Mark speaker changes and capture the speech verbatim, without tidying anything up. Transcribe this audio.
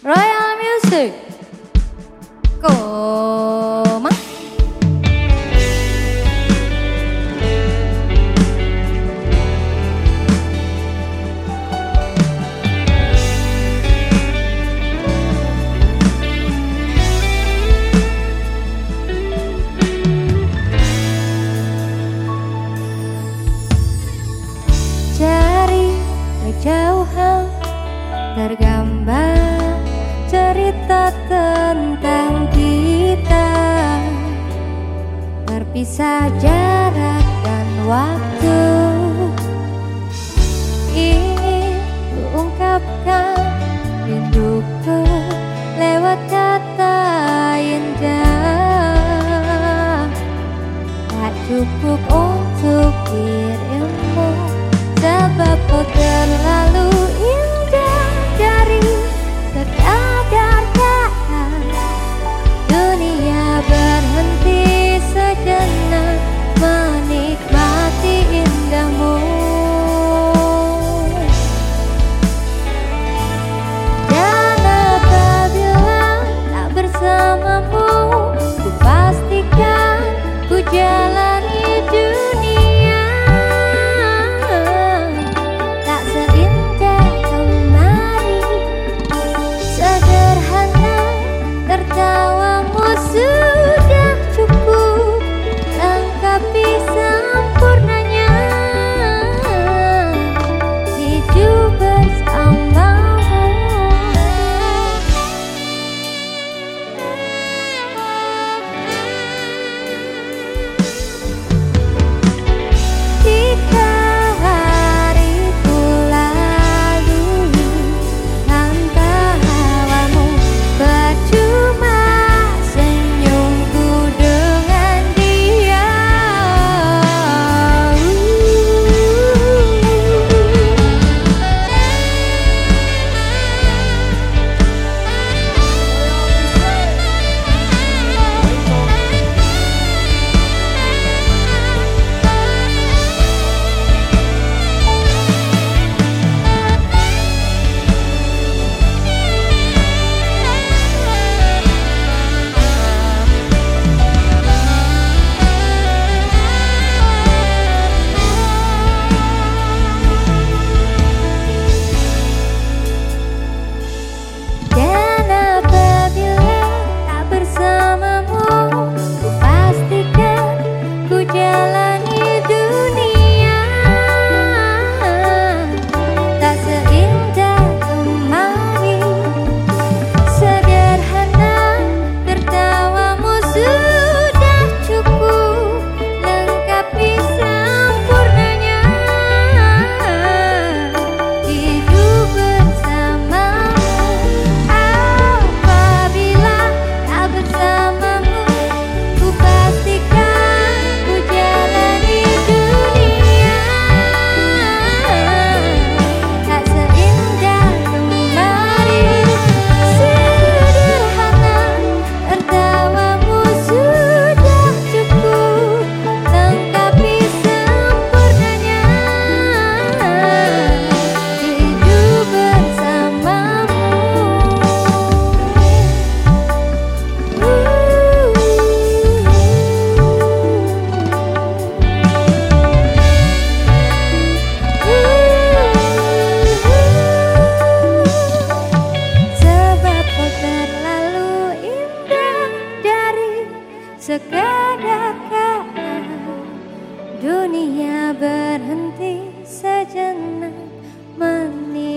Speaker 1: Royal Music Koma dari kejauhan tergambar cerita tentang kita, berpisah jarak dan waktu. Ingin kuungkapkan rinduku lewat kata indah, tak cukup untuk dirimu sebab kau terlalu indah. Dari sekadar kata dunia berhenti sejenak menikmati indahmu. Dan apabila tak bersamamu, ku pastikan ku jalani dunia tak seindah kemarin. Sederhana tertawamu sudah cukup lengkapi sempurnanya hidup bersamamu. Jika hariku lalui tanpa hawamu, percuma senyumku dengan dia. Dan apabila tak bersamamu, ku pastikan ku jalani dunia tak seindah kemarin. Sederhana tertawamu sudah cukup lengkapi sempurnanya hidup bersamamu. Apabila tak bersamamu, ku pastikan ku jalani dunia tak seindah kemarin. Sederhana tertawamu sudah cukup lengkapi sempurnanya hidup bersamamu. Sebab kau terlalu indah. Dari sekadar kata dunia berhenti sejenak menikmati